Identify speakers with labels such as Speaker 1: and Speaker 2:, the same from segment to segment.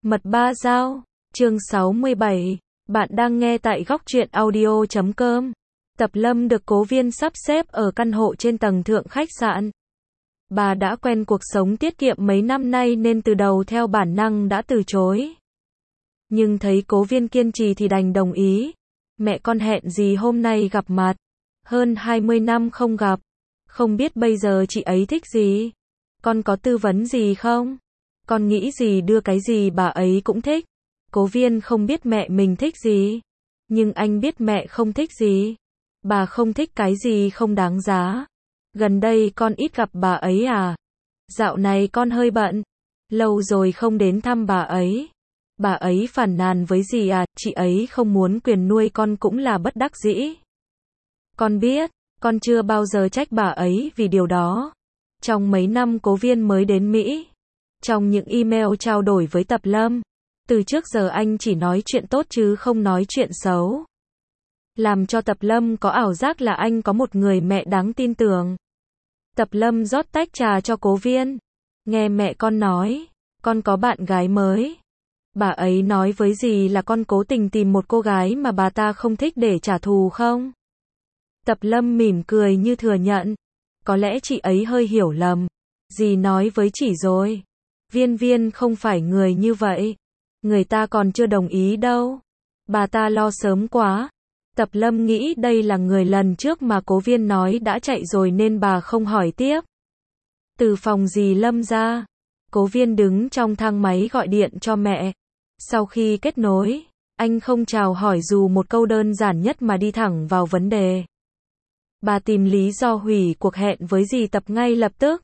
Speaker 1: Mật ba dao, chương 67. Bạn đang nghe tại góc truyện audio.com. Tập Lâm được Cố Viên sắp xếp ở căn hộ trên tầng thượng khách sạn. Bà đã quen cuộc sống tiết kiệm mấy năm nay nên từ đầu theo bản năng đã từ chối. Nhưng thấy Cố Viên kiên trì thì đành đồng ý. Mẹ con hẹn gì hôm nay gặp mặt. Hơn 20 năm không gặp. Không biết bây giờ chị ấy thích gì? Con có tư vấn gì không? Con nghĩ gì đưa cái gì bà ấy cũng thích. Cố Viên không biết mẹ mình thích gì. Nhưng anh biết mẹ không thích gì. Bà không thích cái gì không đáng giá. Gần đây con ít gặp bà ấy à? Dạo này con hơi bận. Lâu rồi không đến thăm bà ấy. Bà ấy phàn nàn với gì à? Chị ấy không muốn quyền nuôi con cũng là bất đắc dĩ. Con biết, con chưa bao giờ trách bà ấy vì điều đó. Trong mấy năm Cố Viên mới đến Mỹ. Trong những email trao đổi với Tập Lâm, từ trước giờ anh chỉ nói chuyện tốt chứ không nói chuyện xấu. Làm cho Tập Lâm có ảo giác là anh có một người mẹ đáng tin tưởng. Tập Lâm rót tách trà cho Cố Viên. Nghe mẹ con nói, con có bạn gái mới. Bà ấy nói với dì là con cố tình tìm một cô gái mà bà ta không thích để trả thù không? Tập Lâm mỉm cười như thừa nhận. Có lẽ chị ấy hơi hiểu lầm. Dì nói với chị rồi. Viên không phải người như vậy. Người ta còn chưa đồng ý đâu. Bà ta lo sớm quá. Tập Lâm nghĩ đây là người lần trước mà Cố Viên nói đã chạy rồi nên bà không hỏi tiếp. Từ phòng dì Lâm ra, Cố Viên đứng trong thang máy gọi điện cho mẹ. Sau khi kết nối, anh không chào hỏi dù một câu đơn giản nhất mà đi thẳng vào vấn đề. Bà tìm lý do hủy cuộc hẹn với dì Tập ngay lập tức.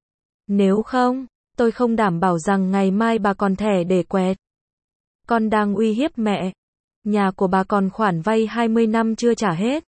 Speaker 1: Nếu không, tôi không đảm bảo rằng ngày mai bà còn thẻ để quẹt. Con đang uy hiếp mẹ. Nhà của bà còn khoản vay 20 năm chưa trả hết.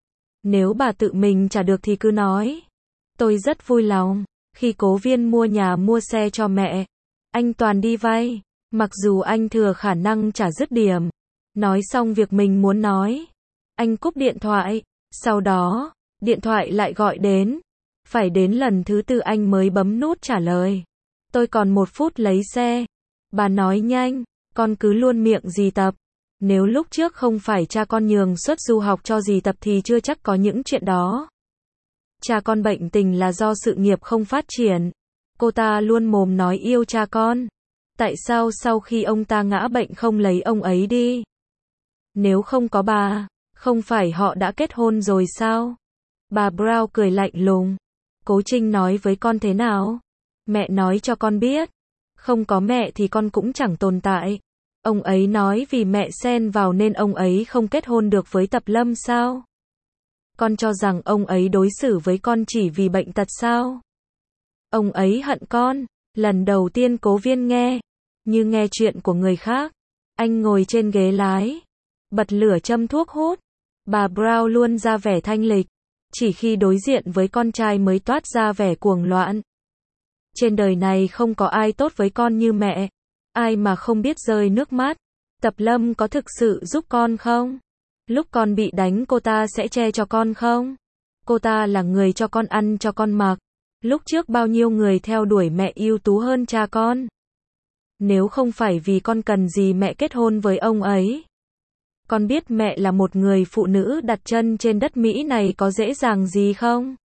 Speaker 1: Nếu bà tự mình trả được thì cứ nói. Tôi rất vui lòng. Khi Cố Viên mua nhà mua xe cho mẹ, anh toàn đi vay. Mặc dù anh thừa khả năng trả dứt điểm. Nói xong việc mình muốn nói, anh cúp điện thoại. Sau đó, điện thoại lại gọi đến. Phải đến lần thứ tư anh mới bấm nút trả lời. Tôi còn 1 phút lấy xe. Bà nói nhanh, con cứ luôn miệng dì Tập. Nếu lúc trước không phải cha con nhường suất du học cho dì Tập thì chưa chắc có những chuyện đó. Cha con bệnh tình là do sự nghiệp không phát triển. Cô ta luôn mồm nói yêu cha con. Tại sao sau khi ông ta ngã bệnh không lấy ông ấy đi? Nếu không có bà, không phải họ đã kết hôn rồi sao? Bà Brown cười lạnh lùng. Cố Trinh nói với con thế nào? Mẹ nói cho con biết. Không có mẹ thì con cũng chẳng tồn tại. Ông ấy nói vì mẹ xen vào nên ông ấy không kết hôn được với Tập Lâm sao? Con cho rằng ông ấy đối xử với con chỉ vì bệnh tật sao? Ông ấy hận con. Lần đầu tiên Cố Viên nghe, như nghe chuyện của người khác. Anh ngồi trên ghế lái, bật lửa châm thuốc hút. Bà Brown luôn ra vẻ thanh lịch. Chỉ khi đối diện với con trai mới toát ra vẻ cuồng loạn. Trên đời này không có ai tốt với con như mẹ. Ai mà không biết rơi nước mắt. Tập Lâm có thực sự giúp con không? Lúc con bị đánh cô ta sẽ che cho con không? Cô ta là người cho con ăn cho con mặc. Lúc trước bao nhiêu người theo đuổi mẹ ưu tú hơn cha con. Nếu không phải vì con cần gì mẹ kết hôn với ông ấy. Con biết mẹ là một người phụ nữ đặt chân trên đất Mỹ này có dễ dàng gì không?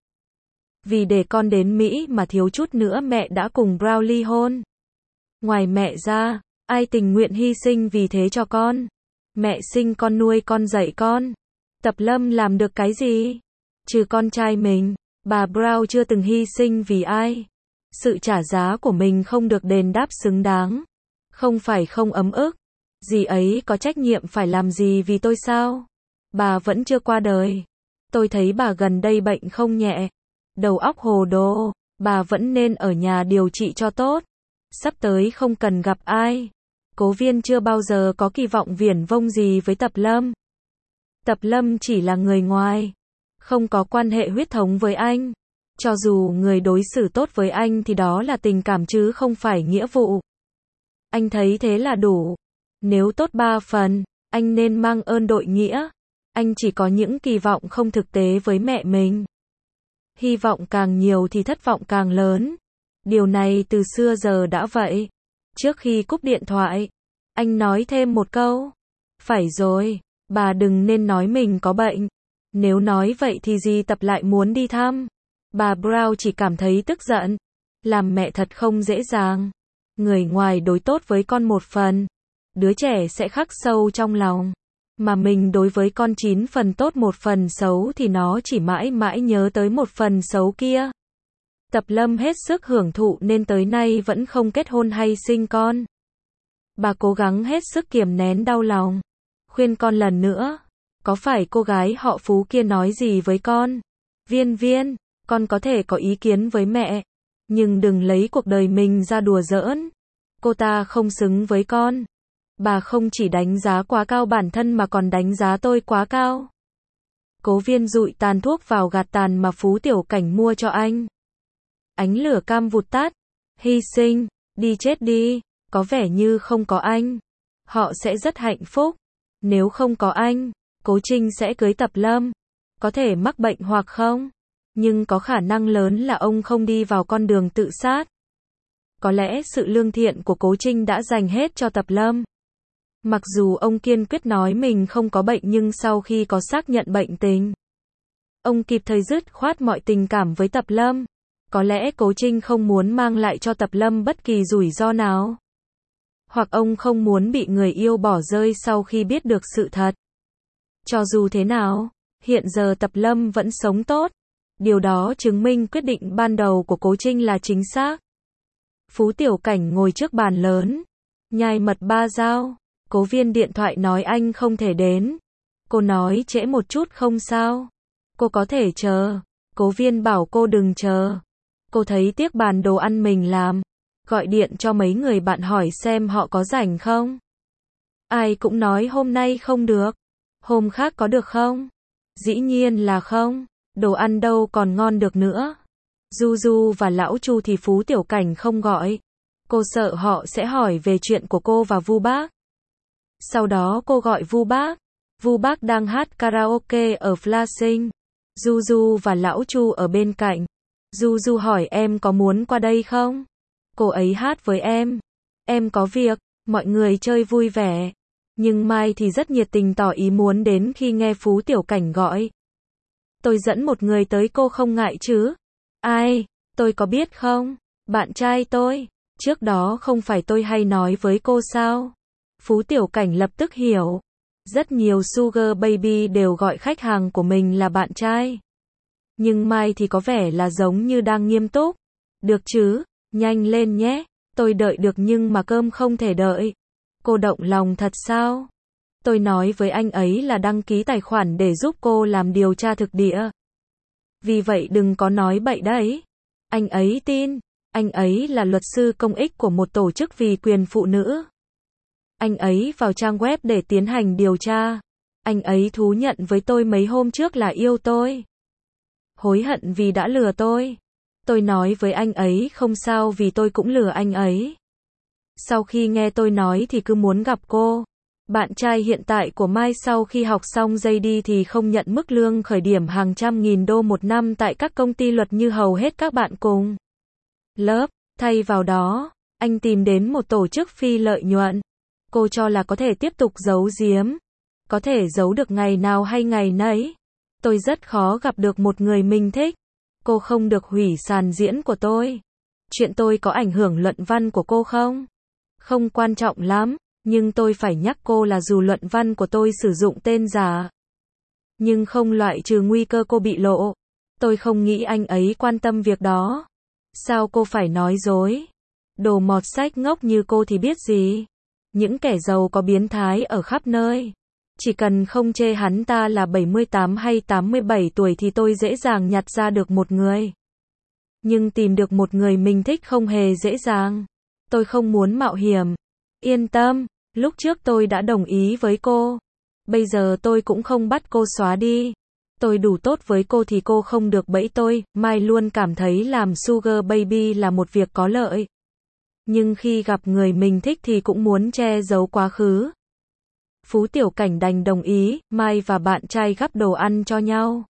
Speaker 1: Vì để con đến Mỹ mà thiếu chút nữa mẹ đã cùng Brown ly hôn. Ngoài mẹ ra, ai tình nguyện hy sinh vì thế cho con? Mẹ sinh con nuôi con dạy con. Tập Lâm làm được cái gì? Trừ con trai mình, bà Brown chưa từng hy sinh vì ai. Sự trả giá của mình không được đền đáp xứng đáng. Không phải không ấm ức. Dì ấy có trách nhiệm phải làm gì vì tôi sao? Bà vẫn chưa qua đời. Tôi thấy bà gần đây bệnh không nhẹ. Đầu óc hồ đồ. Bà vẫn nên ở nhà điều trị cho tốt. Sắp tới không cần gặp ai. Cố Viên chưa bao giờ có kỳ vọng viển vông gì với Tập Lâm. Tập Lâm chỉ là người ngoài. Không có quan hệ huyết thống với anh. Cho dù người đối xử tốt với anh thì đó là tình cảm chứ không phải nghĩa vụ. Anh thấy thế là đủ. Nếu tốt 3 phần, anh nên mang ơn đội nghĩa. Anh chỉ có những kỳ vọng không thực tế với mẹ mình. Hy vọng càng nhiều thì thất vọng càng lớn. Điều này từ xưa giờ đã vậy. Trước khi cúp điện thoại, Anh nói thêm một câu. Phải rồi, bà đừng nên nói mình có bệnh. Nếu nói vậy thì Di Tập lại muốn đi thăm. Bà Brown chỉ cảm thấy tức giận. Làm mẹ thật không dễ dàng. Người ngoài đối tốt với con một phần, đứa trẻ sẽ khắc sâu trong lòng. Mà mình đối với con 9 phần tốt một phần xấu thì nó chỉ mãi mãi nhớ tới một phần xấu kia. Tập Lâm hết sức hưởng thụ nên tới nay vẫn không kết hôn hay sinh con. Bà cố gắng hết sức kiềm nén đau lòng. Khuyên con lần nữa. Có phải cô gái họ Phú kia nói gì với con? Viên Viên, con có thể có ý kiến với mẹ. Nhưng đừng lấy cuộc đời mình ra đùa giỡn. Cô ta không xứng với con. Bà không chỉ đánh giá quá cao bản thân mà còn đánh giá tôi quá cao. Cố Viên dụi tàn thuốc vào gạt tàn mà Phú Tiểu Cảnh mua cho anh. Ánh lửa cam vụt tắt. Hy sinh, đi chết đi. Có vẻ như không có anh, họ sẽ rất hạnh phúc. Nếu không có anh, Cố Trinh sẽ cưới Tập Lâm. Có thể mắc bệnh hoặc không, nhưng có khả năng lớn là ông không đi vào con đường tự sát. Có lẽ sự lương thiện của Cố Trinh đã dành hết cho Tập Lâm. Mặc dù ông kiên quyết nói mình không có bệnh nhưng sau khi có xác nhận bệnh tình, ông kịp thời dứt khoát mọi tình cảm với Tập Lâm. Có lẽ Cố Trinh không muốn mang lại cho Tập Lâm bất kỳ rủi ro nào. Hoặc ông không muốn bị người yêu bỏ rơi sau khi biết được sự thật. Cho dù thế nào, hiện giờ Tập Lâm vẫn sống tốt. Điều đó chứng minh quyết định ban đầu của Cố Trinh là chính xác. Phú Tiểu Cảnh ngồi trước bàn lớn, nhai mật ba dao. Cố Viên điện thoại nói anh không thể đến. Cô nói trễ một chút không sao. Cô có thể chờ. Cố Viên bảo cô đừng chờ. Cô thấy tiếc bàn đồ ăn mình làm. Gọi điện cho mấy người bạn hỏi xem họ có rảnh không. Ai cũng nói hôm nay không được. Hôm khác có được không? Dĩ nhiên là không. Đồ ăn đâu còn ngon được nữa. Du Du và Lão Chu thì Phú Tiểu Cảnh không gọi. Cô sợ họ sẽ hỏi về chuyện của cô và Vu Bác. Sau đó cô gọi Vu Bác. Vu Bác đang hát karaoke ở Flashing. Du Du và Lão Chu ở bên cạnh. Du Du hỏi em có muốn qua đây không? Cô ấy hát với em. Em có việc, mọi người chơi vui vẻ. Nhưng Mai thì rất nhiệt tình tỏ ý muốn đến khi nghe Phú Tiểu Cảnh gọi. Tôi dẫn một người tới cô không ngại chứ? Ai? Tôi có biết không? Bạn trai tôi. Trước đó không phải tôi hay nói với cô sao? Phú Tiểu Cảnh lập tức hiểu. Rất nhiều Sugar Baby đều gọi khách hàng của mình là bạn trai. Nhưng Mai thì có vẻ là giống như đang nghiêm túc. Được chứ? Nhanh lên nhé. Tôi đợi được nhưng mà cơm không thể đợi. Cô động lòng thật sao? Tôi nói với anh ấy là đăng ký tài khoản để giúp cô làm điều tra thực địa. Vì vậy đừng có nói bậy đấy. Anh ấy tin. Anh ấy là luật sư công ích của một tổ chức vì quyền phụ nữ. Anh ấy vào trang web để tiến hành điều tra. Anh ấy thú nhận với tôi mấy hôm trước là yêu tôi. Hối hận vì đã lừa tôi. Tôi nói với anh ấy không sao vì tôi cũng lừa anh ấy. Sau khi nghe tôi nói thì cứ muốn gặp cô. Bạn trai hiện tại của Mai sau khi học xong JD thì không nhận mức lương khởi điểm hàng trăm nghìn đô một năm tại các công ty luật như hầu hết các bạn cùng lớp. Thay vào đó, anh tìm đến một tổ chức phi lợi nhuận. Cô cho là có thể tiếp tục giấu giếm. Có thể giấu được ngày nào hay ngày nấy. Tôi rất khó gặp được một người mình thích. Cô không được hủy sàn diễn của tôi. Chuyện tôi có ảnh hưởng luận văn của cô không? Không quan trọng lắm, nhưng tôi phải nhắc cô là dù luận văn của tôi sử dụng tên giả, nhưng không loại trừ nguy cơ cô bị lộ. Tôi không nghĩ anh ấy quan tâm việc đó. Sao cô phải nói dối? Đồ mọt sách ngốc như cô thì biết gì? Những kẻ giàu có biến thái ở khắp nơi. Chỉ cần không chê hắn ta là 78 hay 87 tuổi thì tôi dễ dàng nhặt ra được một người. Nhưng tìm được một người mình thích không hề dễ dàng. Tôi không muốn mạo hiểm. Yên tâm, lúc trước tôi đã đồng ý với cô. Bây giờ tôi cũng không bắt cô xóa đi. Tôi đủ tốt với cô thì cô không được bẫy tôi. Mai luôn cảm thấy làm Sugar Baby là một việc có lợi. Nhưng khi gặp người mình thích thì cũng muốn che giấu quá khứ. Phú Tiểu Cảnh đành đồng ý, Mai và bạn trai gắp đồ ăn cho nhau.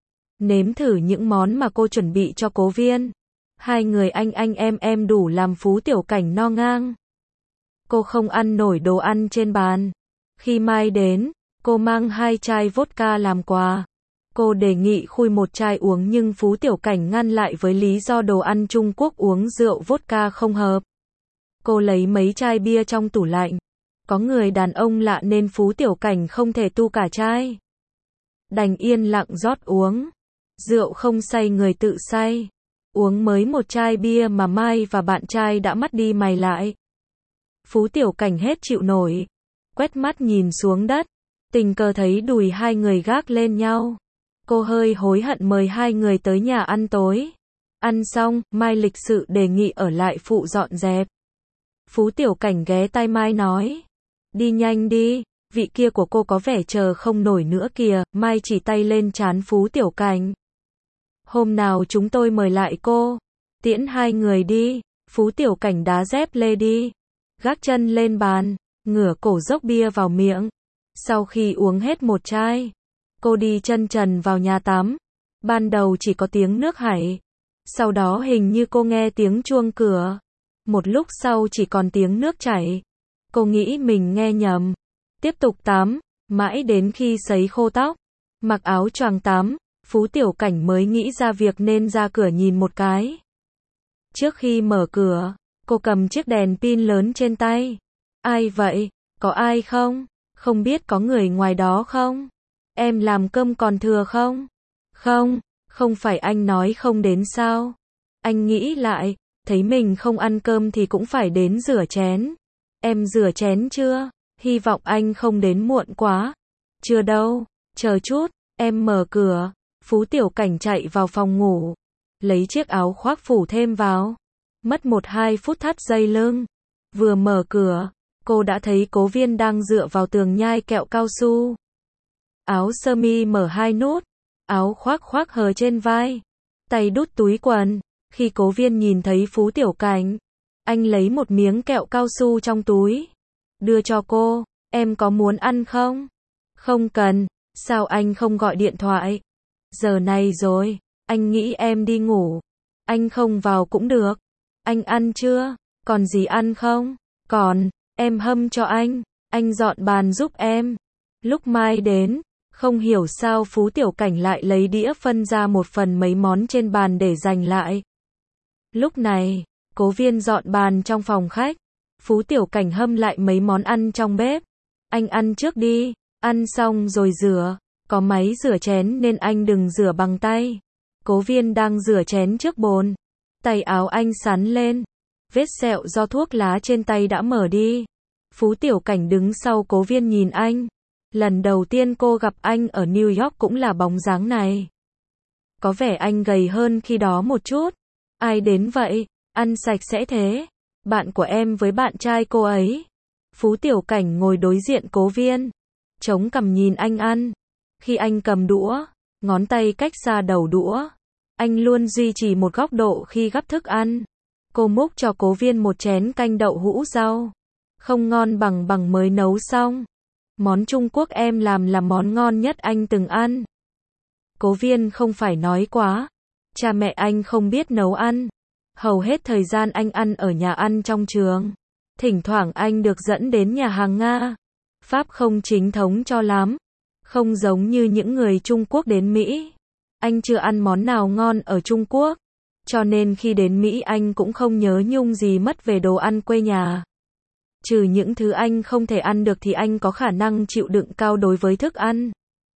Speaker 1: Nếm thử những món mà cô chuẩn bị cho Cố Viên. Hai người anh em đủ làm Phú Tiểu Cảnh no ngang. Cô không ăn nổi đồ ăn trên bàn. Khi Mai đến, cô mang 2 chai vodka làm quà. Cô đề nghị khui một chai uống nhưng Phú Tiểu Cảnh ngăn lại với lý do đồ ăn Trung Quốc uống rượu vodka không hợp. Cô lấy mấy chai bia trong tủ lạnh. Có người đàn ông lạ nên Phú Tiểu Cảnh không thể tu cả chai. Đành yên lặng rót uống. Rượu không say người tự say. Uống mới một chai bia mà Mai và bạn trai đã mắt đi mày lại. Phú Tiểu Cảnh hết chịu nổi. Quét mắt nhìn xuống đất. Tình cờ thấy đùi hai người gác lên nhau. Cô hơi hối hận mời hai người tới nhà ăn tối. Ăn xong, Mai lịch sự đề nghị ở lại phụ dọn dẹp. Phú Tiểu Cảnh ghé tai Mai nói. Đi nhanh đi, vị kia của cô có vẻ chờ không nổi nữa kìa. Mai chỉ tay lên trán Phú Tiểu Cảnh. Hôm nào chúng tôi mời lại cô. Tiễn hai người đi. Phú Tiểu Cảnh đá dép lê đi. Gác chân lên bàn, ngửa cổ dốc bia vào miệng. Sau khi uống hết một chai, cô đi chân trần vào nhà tắm. Ban đầu chỉ có tiếng nước chảy. Sau đó hình như cô nghe tiếng chuông cửa. Một lúc sau chỉ còn tiếng nước chảy. Cô nghĩ mình nghe nhầm. Tiếp tục tắm, mãi đến khi sấy khô tóc, mặc áo choàng tắm, Phú Tiểu Cảnh mới nghĩ ra việc nên ra cửa nhìn một cái. Trước khi mở cửa, cô cầm chiếc đèn pin lớn trên tay. Ai vậy? Có ai không? Không biết có người ngoài đó không? Em làm cơm còn thừa không? Không, không phải anh nói không đến sao? Anh nghĩ lại, thấy mình không ăn cơm thì cũng phải đến rửa chén. Em rửa chén chưa? Hy vọng anh không đến muộn quá. Chưa đâu, chờ chút, em mở cửa. Phú Tiểu Cảnh chạy vào phòng ngủ, lấy chiếc áo khoác phủ thêm vào. Mất 1-2 phút thắt dây lưng. Vừa mở cửa, cô đã thấy Cố Viên đang dựa vào tường nhai kẹo cao su. Áo sơ mi mở 2 nút, áo khoác khoác hở trên vai, tay đút túi quần. Khi Cố Viên nhìn thấy Phú Tiểu Cảnh, anh lấy một miếng kẹo cao su trong túi, đưa cho cô. Em có muốn ăn không? Không cần. Sao anh không gọi điện thoại? Giờ này rồi, anh nghĩ em đi ngủ. Anh không vào cũng được. Anh ăn chưa? Còn gì ăn không? Còn, em hâm cho anh dọn bàn giúp em. Lúc Mai đến, không hiểu sao Phú Tiểu Cảnh lại lấy đĩa phân ra một phần mấy món trên bàn để dành lại. Lúc này, Cố Viên dọn bàn trong phòng khách. Phú Tiểu Cảnh hâm lại mấy món ăn trong bếp. Anh ăn trước đi, ăn xong rồi rửa. Có máy rửa chén nên anh đừng rửa bằng tay. Cố Viên đang rửa chén trước bồn. Tay áo anh sắn lên. Vết sẹo do thuốc lá trên tay đã mở đi. Phú Tiểu Cảnh đứng sau Cố Viên nhìn anh. Lần đầu tiên cô gặp anh ở New York cũng là bóng dáng này. Có vẻ anh gầy hơn khi đó một chút. Ai đến vậy? Ăn sạch sẽ thế. Bạn của em với bạn trai cô ấy. Phú Tiểu Cảnh ngồi đối diện Cố Viên, chống cằm nhìn anh ăn. Khi anh cầm đũa, ngón tay cách xa đầu đũa. Anh luôn duy trì một góc độ khi gắp thức ăn. Cô múc cho Cố Viên một chén canh đậu hũ rau. Không ngon bằng mới nấu xong. Món Trung Quốc em làm là món ngon nhất anh từng ăn. Cố Viên không phải nói quá. Cha mẹ anh không biết nấu ăn. Hầu hết thời gian anh ăn ở nhà ăn trong trường. Thỉnh thoảng anh được dẫn đến nhà hàng Nga. Pháp không chính thống cho lắm. Không giống như những người Trung Quốc đến Mỹ. Anh chưa ăn món nào ngon ở Trung Quốc. Cho nên khi đến Mỹ anh cũng không nhớ nhung gì mất về đồ ăn quê nhà. Trừ những thứ anh không thể ăn được thì anh có khả năng chịu đựng cao đối với thức ăn.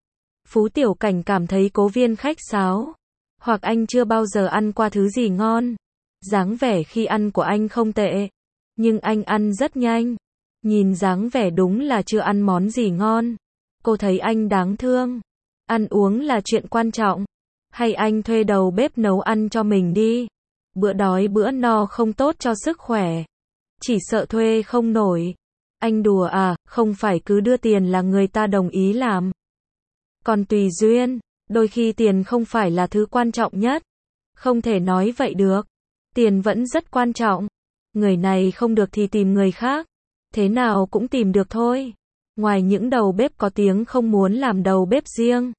Speaker 1: Phú Tiểu Cảnh cảm thấy Cố Viên khách sáo. Hoặc anh chưa bao giờ ăn qua thứ gì ngon. Dáng vẻ khi ăn của anh không tệ. Nhưng anh ăn rất nhanh. Nhìn dáng vẻ đúng là chưa ăn món gì ngon. Cô thấy anh đáng thương. Ăn uống là chuyện quan trọng. Hay anh thuê đầu bếp nấu ăn cho mình đi. Bữa đói bữa no không tốt cho sức khỏe. Chỉ sợ thuê không nổi. Anh đùa à, không phải cứ đưa tiền là người ta đồng ý làm. Còn tùy duyên, đôi khi tiền không phải là thứ quan trọng nhất. Không thể nói vậy được. Tiền vẫn rất quan trọng. Người này không được thì tìm người khác. Thế nào cũng tìm được thôi. Ngoài những đầu bếp có tiếng không muốn làm đầu bếp riêng.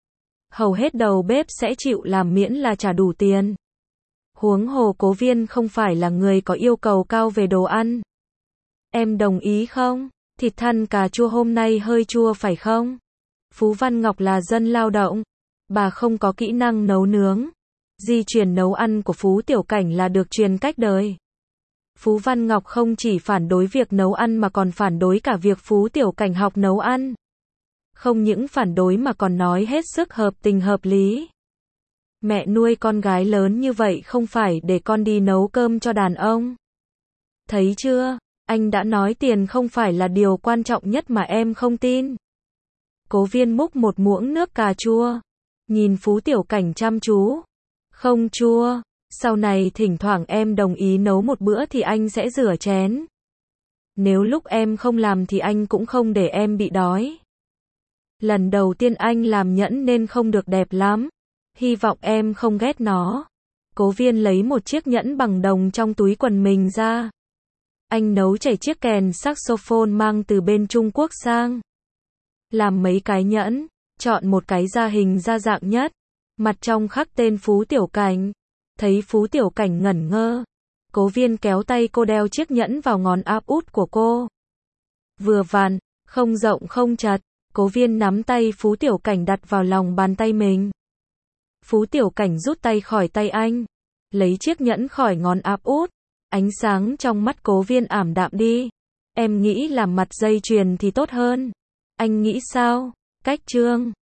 Speaker 1: Hầu hết đầu bếp sẽ chịu làm miễn là trả đủ tiền. Huống hồ Cố Viên không phải là người có yêu cầu cao về đồ ăn. Em đồng ý không? Thịt thăn cà chua hôm nay hơi chua phải không? Phú Văn Ngọc là dân lao động. Bà không có kỹ năng nấu nướng. Di truyền nấu ăn của Phú Tiểu Cảnh là được truyền cách đời. Phú Văn Ngọc không chỉ phản đối việc nấu ăn mà còn phản đối cả việc Phú Tiểu Cảnh học nấu ăn. Không những phản đối mà còn nói hết sức hợp tình hợp lý. Mẹ nuôi con gái lớn như vậy không phải để con đi nấu cơm cho đàn ông. Thấy chưa, anh đã nói tiền không phải là điều quan trọng nhất mà em không tin. Cố Viên múc một muỗng nước cà chua. Nhìn Phú Tiểu Cảnh chăm chú. Không chua, sau này thỉnh thoảng em đồng ý nấu một bữa thì anh sẽ rửa chén. Nếu lúc em không làm thì anh cũng không để em bị đói. Lần đầu tiên anh làm nhẫn nên không được đẹp lắm. Hy vọng em không ghét nó. Cố Viên lấy một chiếc nhẫn bằng đồng trong túi quần mình ra. Anh nấu chảy chiếc kèn saxophone mang từ bên Trung Quốc sang. Làm mấy cái nhẫn, chọn một cái da hình da dạng nhất. Mặt trong khắc tên Phú Tiểu Cảnh. Thấy Phú Tiểu Cảnh ngẩn ngơ. Cố Viên kéo tay cô đeo chiếc nhẫn vào ngón áp út của cô. Vừa vặn, không rộng không chặt. Cố Viên nắm tay Phú Tiểu Cảnh đặt vào lòng bàn tay mình. Phú Tiểu Cảnh rút tay khỏi tay anh. Lấy chiếc nhẫn khỏi ngón áp út. Ánh sáng trong mắt Cố Viên ảm đạm đi. Em nghĩ làm mặt dây chuyền thì tốt hơn. Anh nghĩ sao? Cách Trương